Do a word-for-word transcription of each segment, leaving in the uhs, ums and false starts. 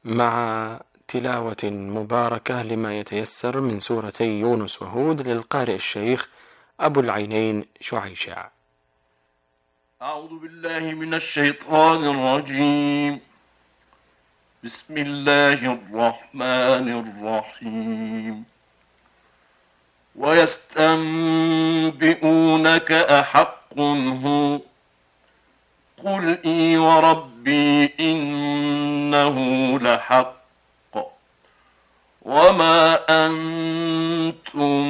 مع تلاوة مباركة لما يتيسر من سورتي يونس وهود للقارئ الشيخ أبو العينين شعيشع. أعوذ بالله من الشيطان الرجيم. بسم الله الرحمن الرحيم. ويستنبئونك أحق هو قل إي وربي إنه لحق وما أنتم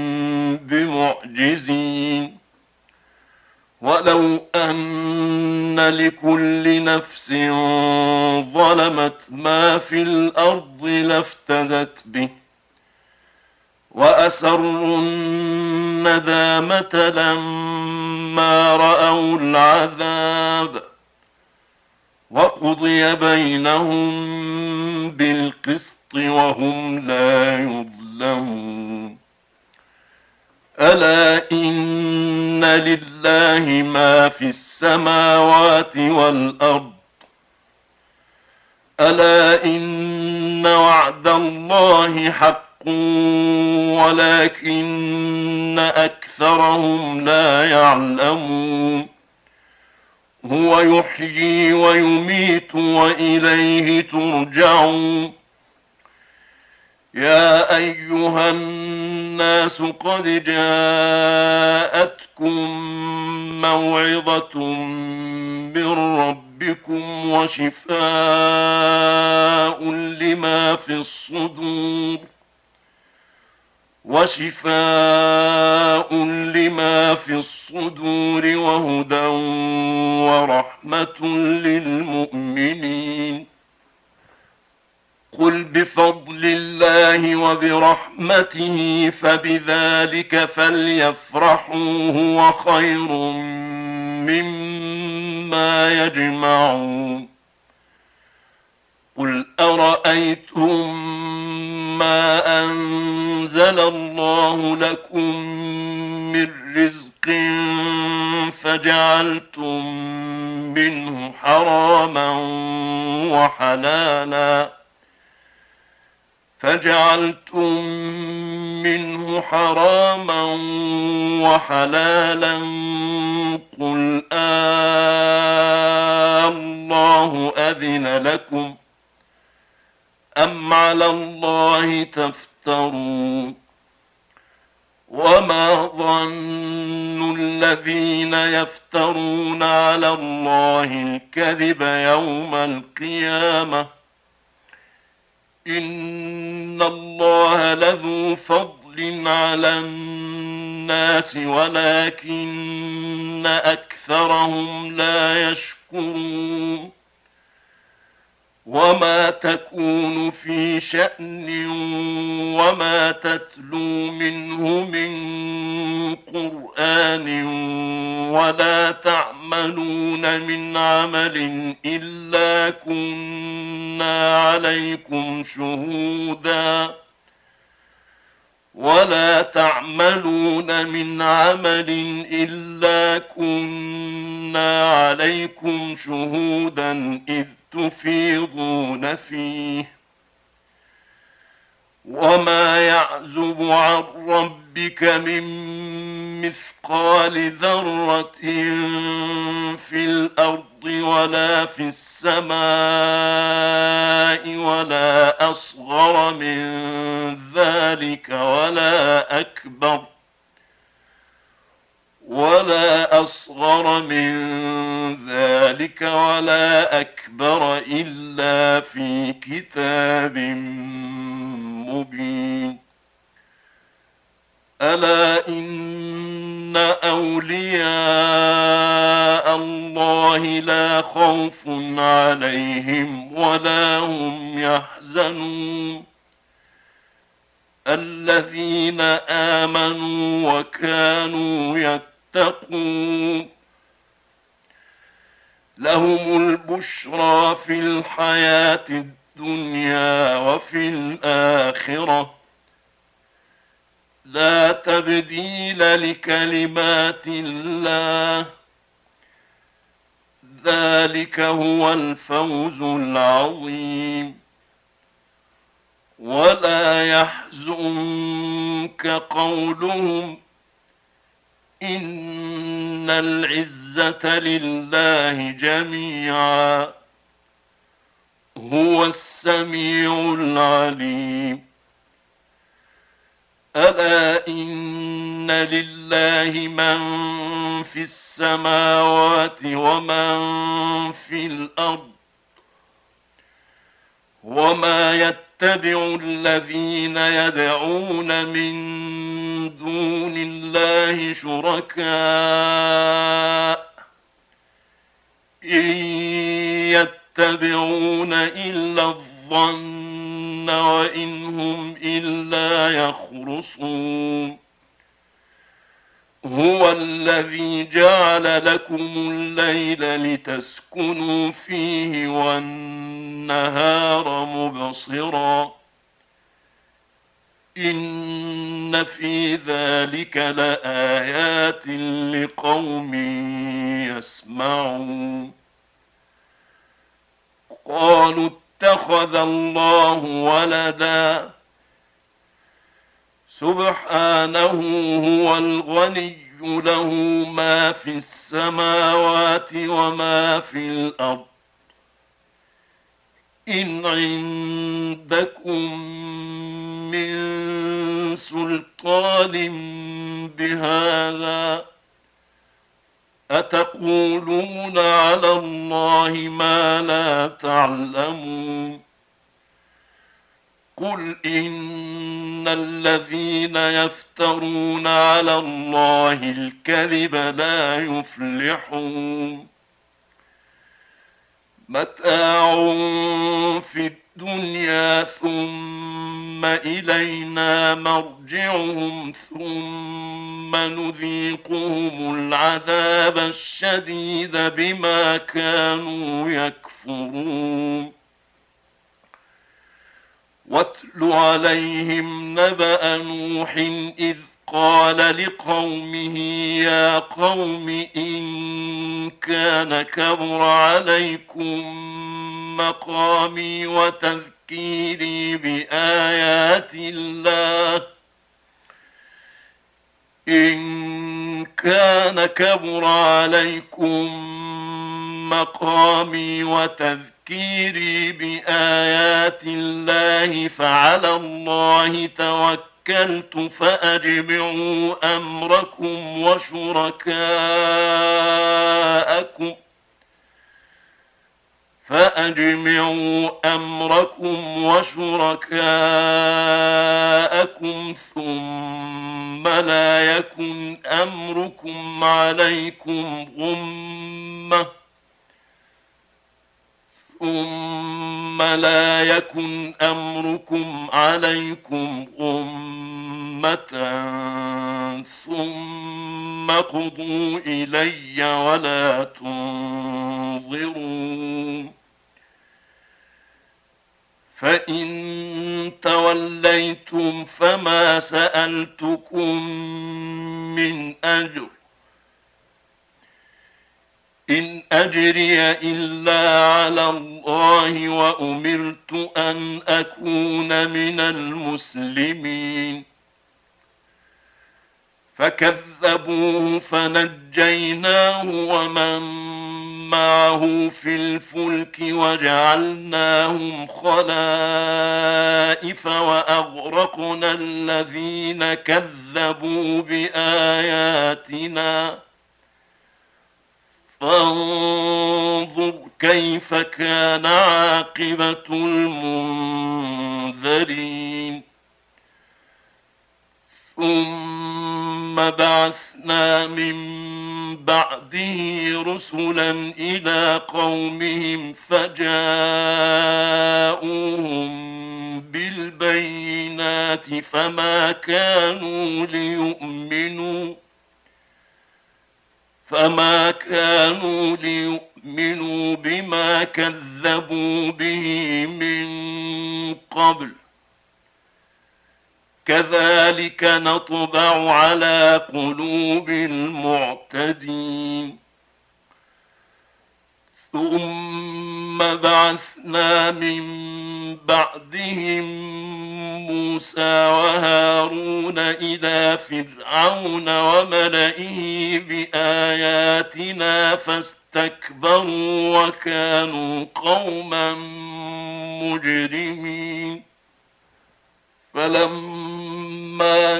بمعجزين ولو أن لكل نفس ظلمت ما في الأرض لافتدت به وأسروا الندامة لما رأوا العذاب وقضي بينهم بالقسط وهم لا يظلمون. ألا إن لله ما في السماوات والأرض ألا إن وعد الله حق ولكن أكثرهم لا يعلمون. هو يحيي ويميت وإليه ترجعون. يا أيها الناس قد جاءتكم موعظة من ربكم وشفاء لما في الصدور وشفاء لما في الصدور وهدى ورحمة للمؤمنين. قل بفضل الله وبرحمته فبذلك فليفرحوا هو خير مما يجمعون. قل أرأيتم ما أنزل الله لكم من رزق فجعلتم منه حراما وحلالا فجعلتم منه حراما وحلالا قل آه الله أذن لكم أم على الله تفترون. وما ظن الذين يفترون على الله الكذب يوم القيامة إن الله لذو فضل على الناس ولكن أكثرهم لا يشكرون. وما تكون في شأن وما تتلو منه من قرآن ولا تعملون من عمل إلا كنا عليكم شهودا ولا تعملون من عمل إلا كنا عليكم شهودا إذ تفيضون فيه وما يعزب عن ربك من مثقال ذرة في الأرض ولا في السماء ولا أصغر من ذلك ولا أكبر ولا أصغر من ذلك ولا أكبر إلا في كتاب مبين. ألا إن أولياء الله لا خوف عليهم ولا هم يحزنون الذين آمنوا وكانوا يتقون لهم البشرى في الحياة الدنيا وفي الآخرة لا تبديل لكلمات الله ذلك هو الفوز العظيم. يحزنك قولهم إن العزة لله جميعا هو السميع العليم ألا إن لله من في السماوات ومن في الأرض وما يتبع الذين يدعون من دون الله شركاء إن يتبعون إلا الظن وإن هم إلا يخرصون هو الذي جعل لكم الليل لتسكنوا فيه والنهار مبصرا إن في ذلك لآيات لقوم يسمعون قالوا اتخذ الله ولدا سبحانه هو الغني له ما في السماوات وما في الأرض إن عندكم من سلطان بهذا أتقولون على الله ما لا تعلمون قل إن الذين يفترون على الله الكذب لا يفلحون متاع في الدنيا ثم إلينا مرجعهم ثم نذيقهم العذاب الشديد بما كانوا يكفرون واتل عليهم نبأ نوح إذ قال لقومه يا قوم إن كان كبر عليكم مقامي وتذكيري بآيات الله إن كان كبر عليكم مقامي وتذكيري تذكيري بآيات الله فعلى الله توكلت فأجمعوا أمركم وشركاءكم فأجمعوا أمركم وشركاءكم ثم لا يكن أمركم عليكم غمة ثم لا يكن أمركم عليكم غمة ثم قضوا إلي ولا تنظرون فإن توليتم فما سألتكم من أجر إن أجري إلا على الله وأمرت أن أكون من المسلمين فكذبوه فنجيناه ومن معه في الفلك وجعلناهم خلائف وأغرقنا الذين كذبوا بآياتنا فانظر كيف كان عاقبة المنذرين ثم بعثنا من بعده رسلا إلى قومهم فجاءوهم بالبينات فما كانوا ليؤمنوا فما كانوا ليؤمنوا بما كذبوا به من قبل كذلك نطبع على قلوب المعتدين ثم بعثنا من بعدهم موسى وهارون إلى فرعون وملئه بآياتنا فاستكبروا وكانوا قوما مجرمين. فلما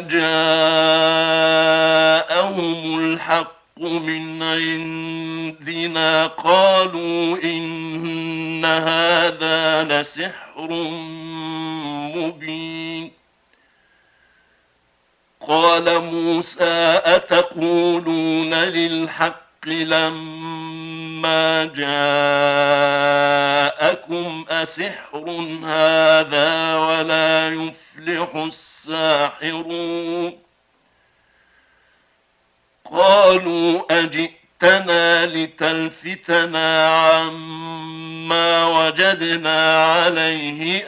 جاءهم الحق من عندنا قالوا إن هذا لسحر مبين. قال موسى أتقولون للحق لما جاءكم أسحر هذا ولا يفلح الساحرون. قالوا أجئتنا لتلفتنا عما وجدنا عليه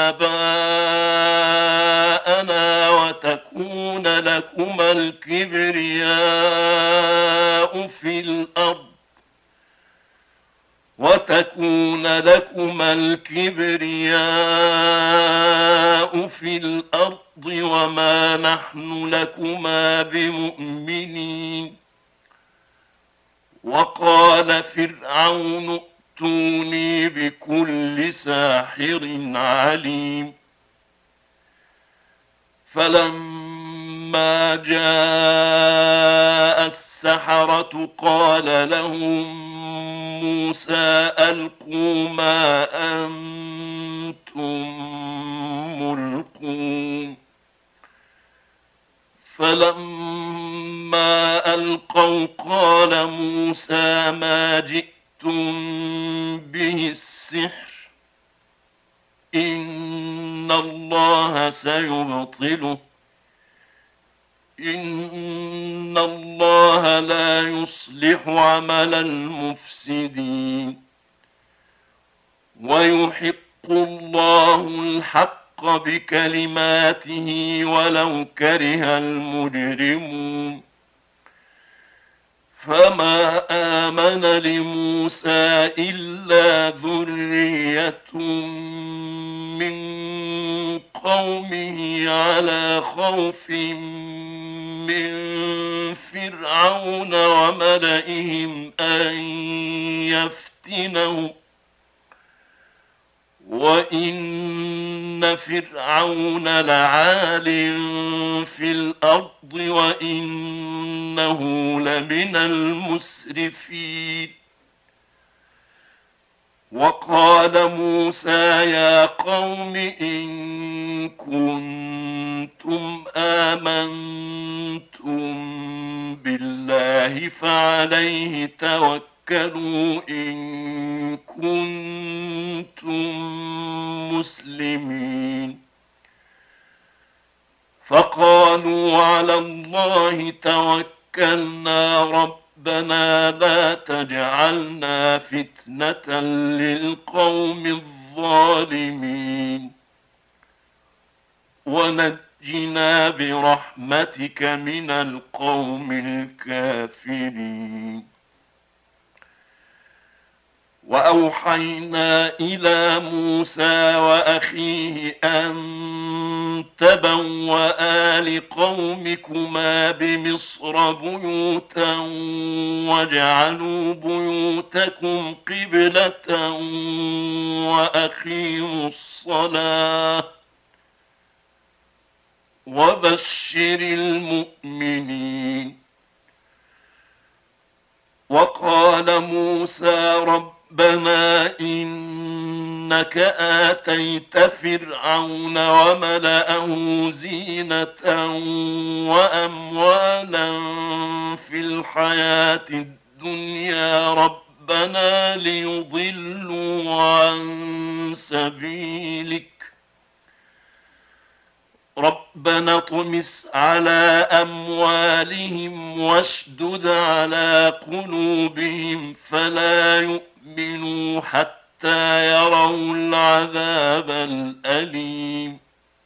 آباءنا وتكون لكما الكبرياء في الأرض وتكون لكما الكبرياء في الأرض وما نحن لكما بمؤمنين. وقال فرعون ائتوني بكل ساحر عليم. فلما جاء السحرة قال لهم موسى ألقوا ما أنتم ملقون. فلما ألقوا قال موسى ما جئتم به السحر إن الله سيبطله إن الله لا يصلح عمل المفسدين ويحق الله الحق بكلماته ولو كره المجرمون. فما آمن لموسى إلا ذرية من قومه على خوف من فرعون وملئهم أن يفتنهم وإن فرعون لعال في الأرض وإنه لمن المسرفين. وقال موسى يا قوم إن كنتم آمنتم بالله فعليه توكلوا إن كنتم مسلمين. فقالوا على الله توكلنا ربنا لا تجعلنا فتنة للقوم الظالمين ونجنا برحمتك من القوم الكافرين. وأوحينا إلى موسى وأخيه أن تبوأ لقومكما بمصر بيوتا واجعلوا بيوتكم قبلة وأقيموا الصلاة وبشر المؤمنين. وقال موسى رب ربنا إنك آتيت فرعون وملأه زينة وأموالا في الحياة الدنيا ربنا ليضلوا عن سبيلك ربنا اطمس على أموالهم واشدد على قلوبهم فلا يؤمنوا حتى يروا العذاب الأليم.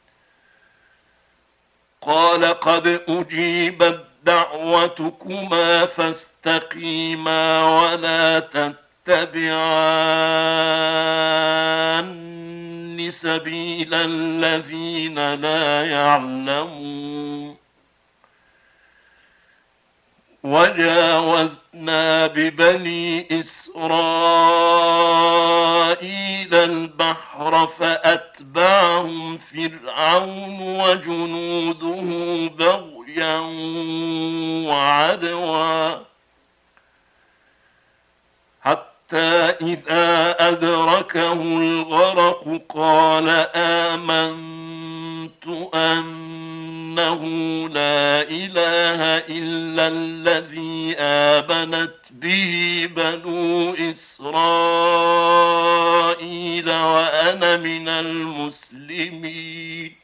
قال قد أجيبت دعوتكما فاستقيما ولا لتتبعن سبيل الذين لا يعلمون. وجاوزنا ببني إسرائيل البحر فأتبعهم فرعون وجنوده بغيا وعدوا حتى إذا أدركه الغرق قال آمنت أنه لا إله إلا الذي آمنت به بنو إسرائيل وأنا من المسلمين.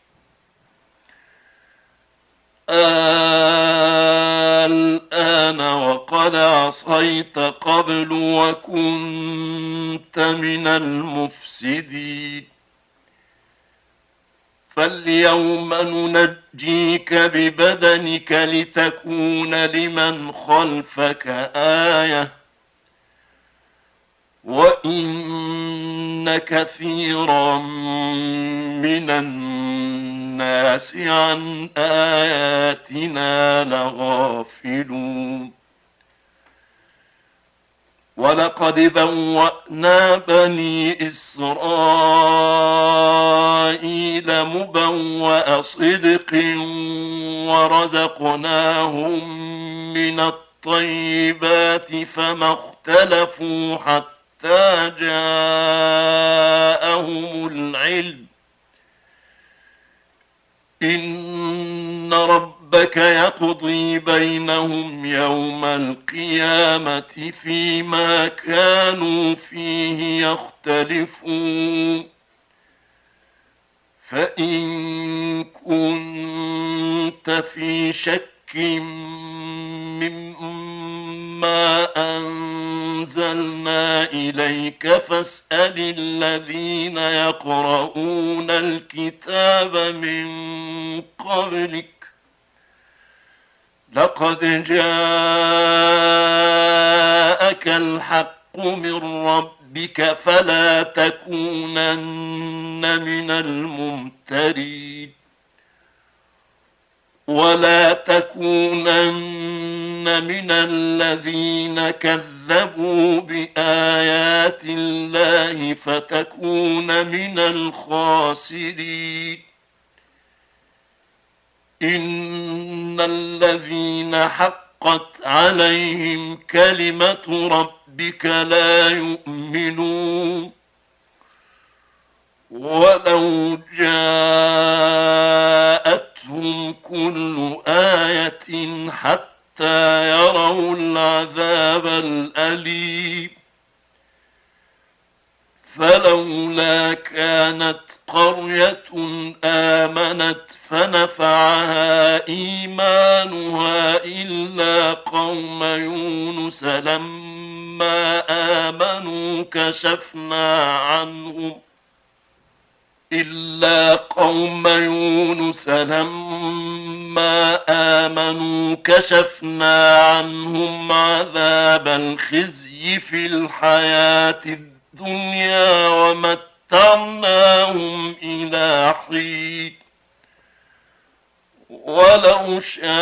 الآن وقد عصيت قبل وكنت من المفسدين. فاليوم ننجيك ببدنك لتكون لمن خلفك آية وإن كثيرا من الناس عن آياتنا لغافلون. ولقد بوأنا بني إسرائيل مبوأ صدق ورزقناهم من الطيبات فما اختلفوا حتى جاءهم العلم. إن ربك يقضي بينهم يوم القيامة فيما كانوا فيه يختلفون. فإن كنت في شك مما أنزلنا إليك فاسأل الذين يقرؤون الكتاب من قبلك لقد جاءك الحق من ربك فلا تكونن من الممترين. ولا تكونن من الذين كذبوا بآيات الله فتكون من الخاسرين. إن الذين حقت عليهم كلمة ربك لا يؤمنون. ولو جاءتهم كل آية حتى يروا العذاب الأليم فلولا كانت قرية آمنت فنفعها إيمانها إلا قوم يونس لما آمنوا كشفنا عنهم إلا قوم يونس لما آمنوا كشفنا عنهم عذاب الخزي في الحياة الدنيا ومتعناهم إلى حين. ولو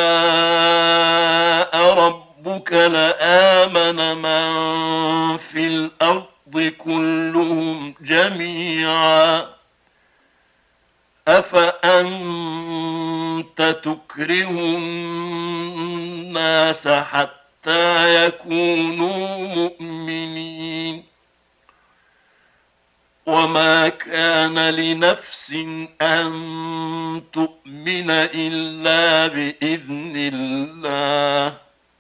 شاء ربك لآمن من في الأرض كلهم جميعا أفأنت تكره الناس حتى يكونوا مؤمنين. وما كان لنفس أن تؤمن إلا بإذن الله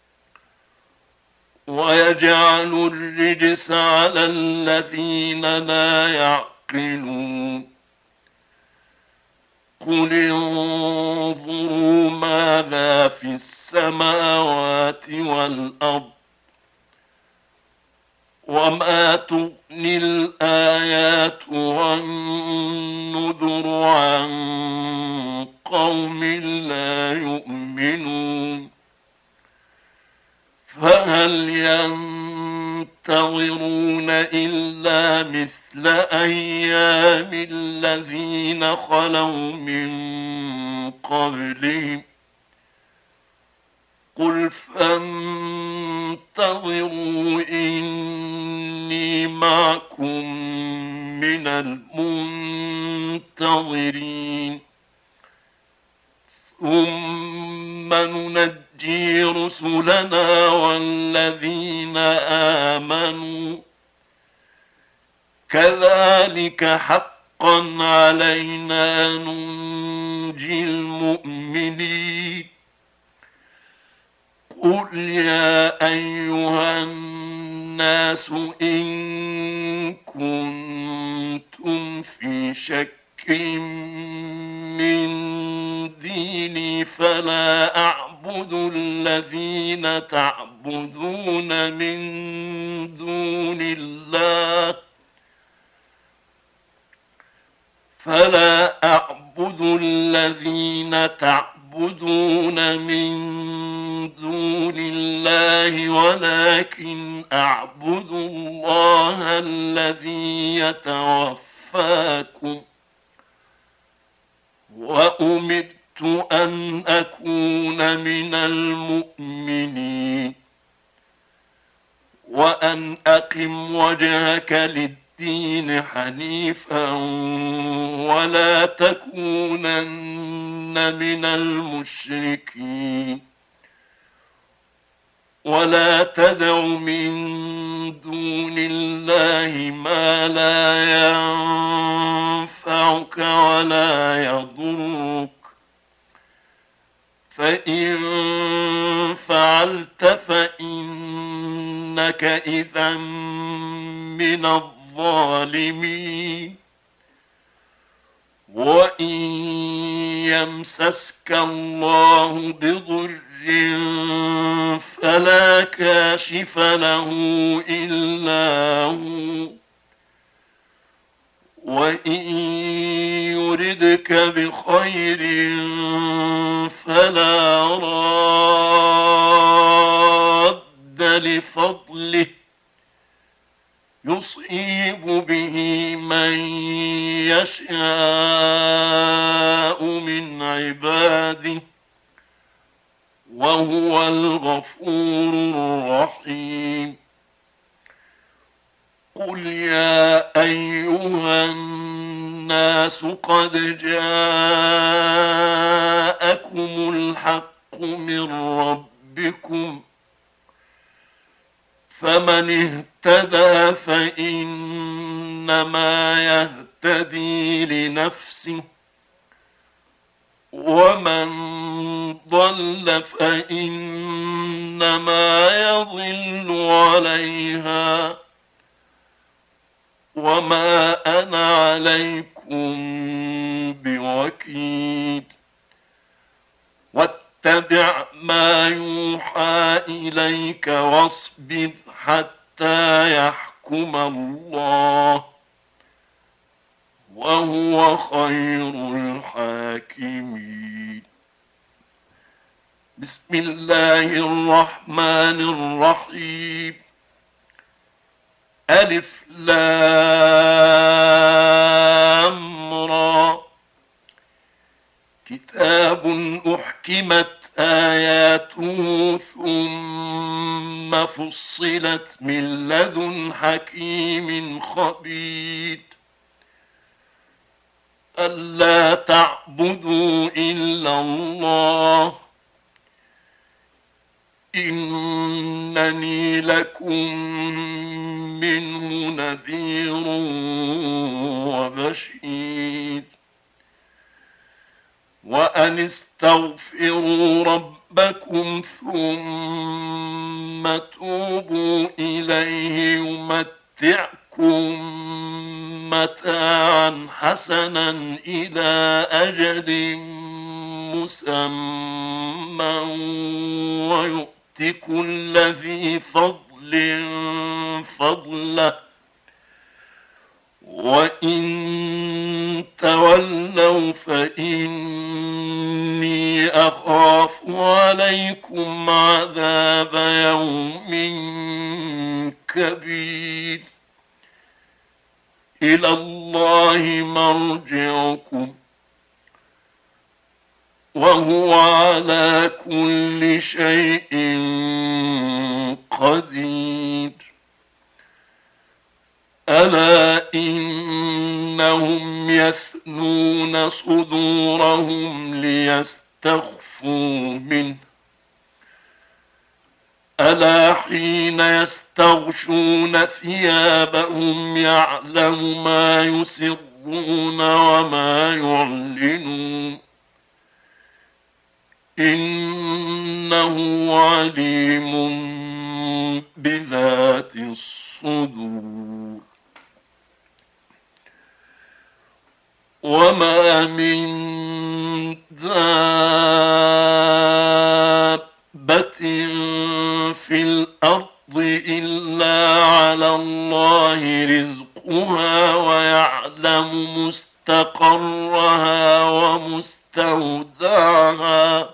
ويجعل الرجس على الذين لا يعقلون. قل انظروا ماذا في السماوات والأرض وما تغني الآيات والنذر عن قوم لا يؤمنون. فهل ينتظرون إلا مثل أيام الذين خلوا من قبلهم قل فانتظروا إني معكم من المنتظرين ثم ننجي رسلنا والذين آمنوا كذلك حقا علينا ننجي المؤمنين قل يا أيها الناس إن كنتم في شك من ديني فلا أعبد الذين تعبدون من دون الله فلا أعبد الذين تعبدون من دون الله ولكن أعبد الله الذي يتوفاكم وأمرت أن أكون من المؤمنين وأن أقم وجهك للدين حنيفا ولا تكونن من المشركين ولا تدع من دون الله ما لا ينفعك ولا يضرك فإن فعلت فإنك إذا من الظالمين وإن يمسسك الله بضر فلا كاشف له إلا هو وإن يردك بخير فلا راد لفضله يصيب به من يشاء من عباده وهو الغفور الرحيم قل يا أيها الناس قد جاءكم الحق من ربكم فمن اهتدى فإنما يهتدي لنفسه ومن ضل فإنما يضل عليها وما أنا عليكم بوكيل واتبع ما يوحى إليك واصبر حتى يحكم الله وهو خير الحاكمين بسم الله الرحمن الرحيم ألف لام را كتاب أحكمت آياته ثم فصلت من لدن حكيم خبير ألا تعبدوا إلا الله إنني لكم منه نذير وبشير وأن استغفروا ربكم ثم توبوا إليه يمتعكم متاعا حسنا إلى أجل مسمى ويؤتي كل ذي فضل فضله وإن تولوا فإني أخاف عليكم عذاب يوم كبير إلى الله مرجعكم وهو على كل شيء قدير ألا إنهم يثنون صدورهم ليستخفوا منه ألا حين يستغشون ثيابهم يعلم ما يسرون وما يعلنون إنه عليم بذات الصدور وما من دابة في الأرض إلا على الله رزقها ويعلم مستقرها ومستودعها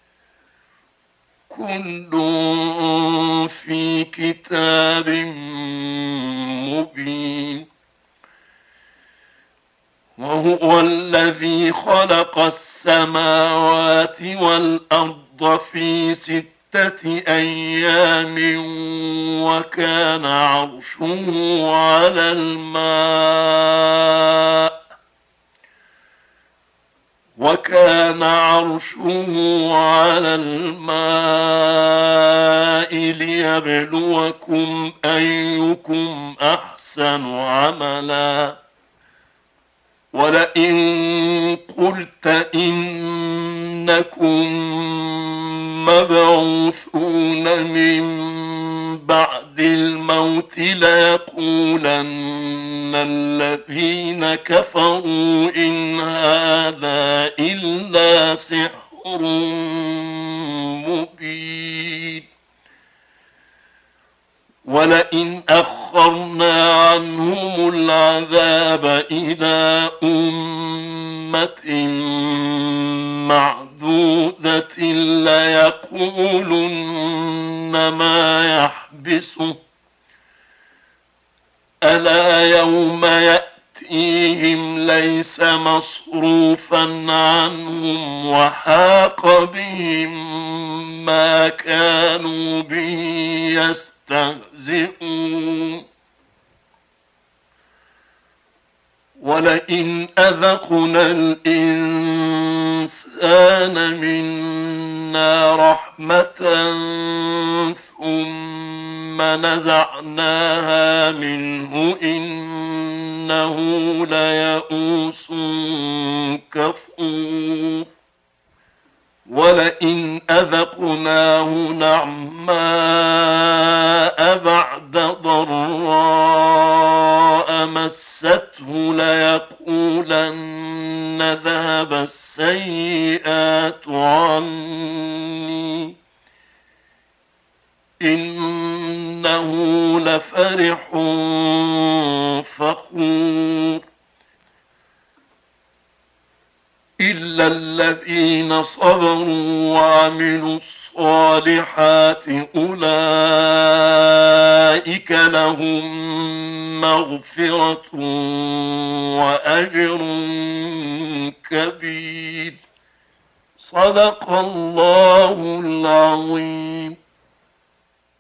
كل في كتاب مبين وهو الذي خلق السماوات والأرض في ستة أيام وكان عرشه على الماء وكان عرشه على الماء ليبلوكم أيكم أحسن عملا ولئن قلت إنكم مبعوثون من بعد الموت ليقولن الذين كفروا إن هذا إلا سحر مبين ولئن أخرنا عنهم العذاب إلى أمة معدودة ليقولن ما يحبسه ألا يوم يأتيهم ليس مصروفا عنهم وحاق بهم ما كانوا به يستهزئون ولئن أذقنا الإنسان منا رحمة ثم نزعناها منه إنه ليئوس كفور ولئن أذقناه نعماء بعد ضراء مسته ليقولن ذهب السيئات عني إنه لفرح فخور إلا الذين صبروا وعملوا الصالحات أولئك لهم مغفرة وأجر كبير صدق الله العظيم.